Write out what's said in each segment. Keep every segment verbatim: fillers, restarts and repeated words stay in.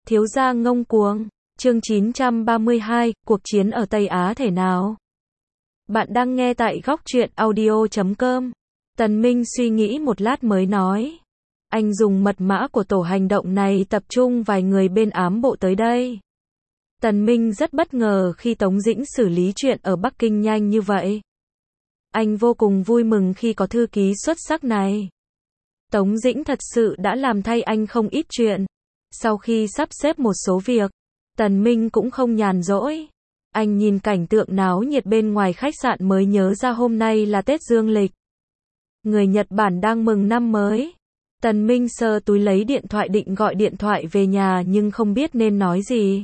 Thiếu gia ngông cuồng. Chương chín trăm ba mươi hai, cuộc chiến ở Tây Á thể nào? Bạn đang nghe tại góc truyện audio chấm com. Tần Minh suy nghĩ một lát mới nói. Anh dùng mật mã của tổ hành động này tập trung vài người bên ám bộ tới đây. Tần Minh rất bất ngờ khi Tống Dĩnh xử lý chuyện ở Bắc Kinh nhanh như vậy. Anh vô cùng vui mừng khi có thư ký xuất sắc này. Tống Dĩnh thật sự đã làm thay anh không ít chuyện. Sau khi sắp xếp một số việc, Tần Minh cũng không nhàn rỗi. Anh nhìn cảnh tượng náo nhiệt bên ngoài khách sạn mới nhớ ra hôm nay là Tết Dương lịch. Người Nhật Bản đang mừng năm mới. Tần Minh sờ túi lấy điện thoại định gọi điện thoại về nhà nhưng không biết nên nói gì.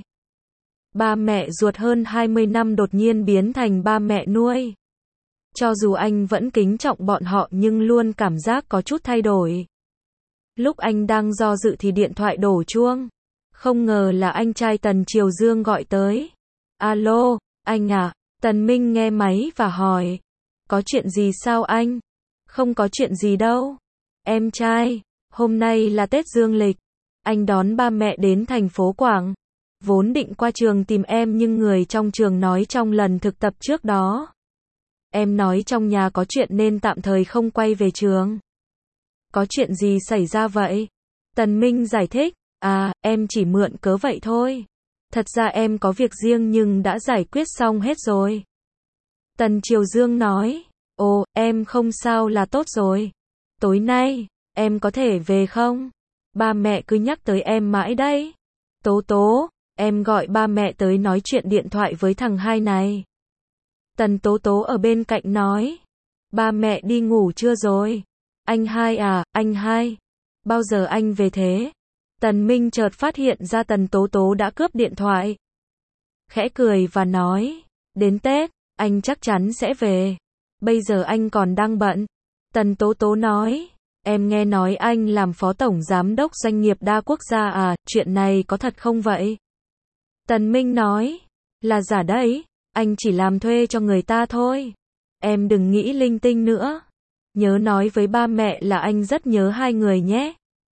Ba mẹ ruột hơn hai mươi năm đột nhiên biến thành ba mẹ nuôi. Cho dù anh vẫn kính trọng bọn họ nhưng luôn cảm giác có chút thay đổi. Lúc anh đang do dự thì điện thoại đổ chuông. Không ngờ là anh trai Tần Triều Dương gọi tới. Alo, anh à? Tần Minh nghe máy và hỏi. Có chuyện gì sao anh? Không có chuyện gì đâu. Em trai, hôm nay là Tết Dương lịch. Anh đón ba mẹ đến thành phố Quảng. Vốn định qua trường tìm em nhưng người trong trường nói trong lần thực tập trước đó. Em nói trong nhà có chuyện nên tạm thời không quay về trường. Có chuyện gì xảy ra vậy? Tần Minh giải thích. À, em chỉ mượn cớ vậy thôi. Thật ra em có việc riêng nhưng đã giải quyết xong hết rồi. Tần Triều Dương nói. Ồ, em không sao là tốt rồi. Tối nay, em có thể về không? Ba mẹ cứ nhắc tới em mãi đấy. Tố Tố, em gọi ba mẹ tới nói chuyện điện thoại với thằng hai này. Tần Tố Tố ở bên cạnh nói. Ba mẹ đi ngủ chưa rồi? Anh hai à, anh hai. Bao giờ anh về thế? Tần Minh chợt phát hiện ra Tần Tố Tố đã cướp điện thoại. Khẽ cười và nói. Đến Tết, anh chắc chắn sẽ về. Bây giờ anh còn đang bận. Tần Tố Tố nói. Em nghe nói anh làm phó tổng giám đốc doanh nghiệp đa quốc gia à, chuyện này có thật không vậy? Tần Minh nói. Là giả đấy, anh chỉ làm thuê cho người ta thôi. Em đừng nghĩ linh tinh nữa. Nhớ nói với ba mẹ là anh rất nhớ hai người nhé.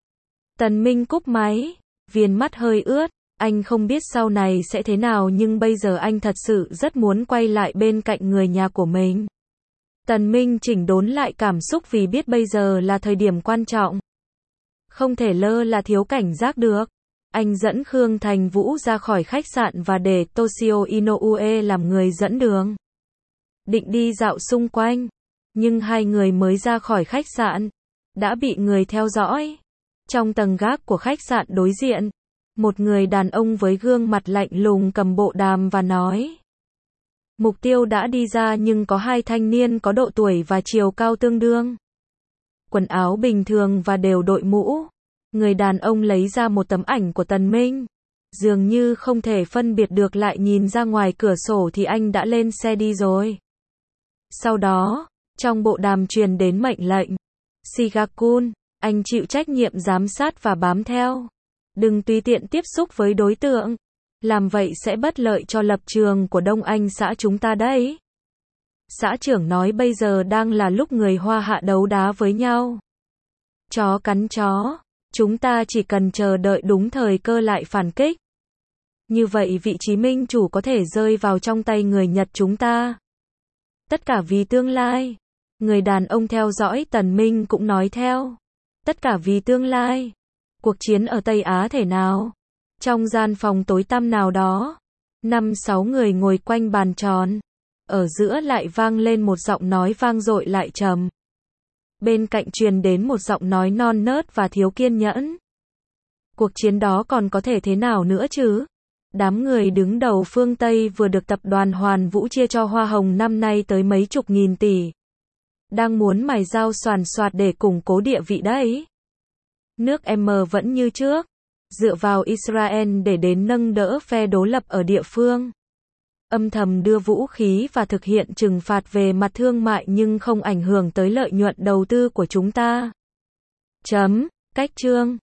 Tần Minh cúp máy, viền mắt hơi ướt, anh không biết sau này sẽ thế nào nhưng bây giờ anh thật sự rất muốn quay lại bên cạnh người nhà của mình. Tần Minh chỉnh đốn lại cảm xúc vì biết bây giờ là thời điểm quan trọng. Không thể lơ là thiếu cảnh giác được. Anh dẫn Khương Thành Vũ ra khỏi khách sạn và để Toshio Inoue làm người dẫn đường. Định đi dạo xung quanh, nhưng hai người mới ra khỏi khách sạn, đã bị người theo dõi. Trong tầng gác của khách sạn đối diện, một người đàn ông với gương mặt lạnh lùng cầm bộ đàm và nói. Mục tiêu đã đi ra nhưng có hai thanh niên có độ tuổi và chiều cao tương đương. Quần áo bình thường và đều đội mũ. Người đàn ông lấy ra một tấm ảnh của Tần Minh. Dường như không thể phân biệt được lại nhìn ra ngoài cửa sổ thì anh đã lên xe đi rồi. Sau đó, trong bộ đàm truyền đến mệnh lệnh. Shigakun, anh chịu trách nhiệm giám sát và bám theo. Đừng tùy tiện tiếp xúc với đối tượng. Làm vậy sẽ bất lợi cho lập trường của Đông Anh xã chúng ta đấy. Xã trưởng nói bây giờ đang là lúc người Hoa Hạ đấu đá với nhau. Chó cắn chó. Chúng ta chỉ cần chờ đợi đúng thời cơ lại phản kích. Như vậy vị trí minh chủ có thể rơi vào trong tay người Nhật chúng ta. Tất cả vì tương lai. Người đàn ông theo dõi Tần Minh cũng nói theo. Tất cả vì tương lai. Cuộc chiến ở Tây Á thể nào? Trong gian phòng tối tăm nào đó, năm sáu người ngồi quanh bàn tròn. Ở giữa lại vang lên một giọng nói vang dội lại trầm. Bên cạnh truyền đến một giọng nói non nớt và thiếu kiên nhẫn. Cuộc chiến đó còn có thể thế nào nữa chứ? Đám người đứng đầu phương Tây vừa được tập đoàn Hoàn Vũ chia cho hoa hồng năm nay tới mấy chục nghìn tỷ. Đang muốn mài dao soàn soạt để củng cố địa vị đấy. Nước M vẫn như trước, dựa vào Israel để đến nâng đỡ phe đối lập ở địa phương. Âm thầm đưa vũ khí và thực hiện trừng phạt về mặt thương mại nhưng không ảnh hưởng tới lợi nhuận đầu tư của chúng ta. Chấm, cách chương.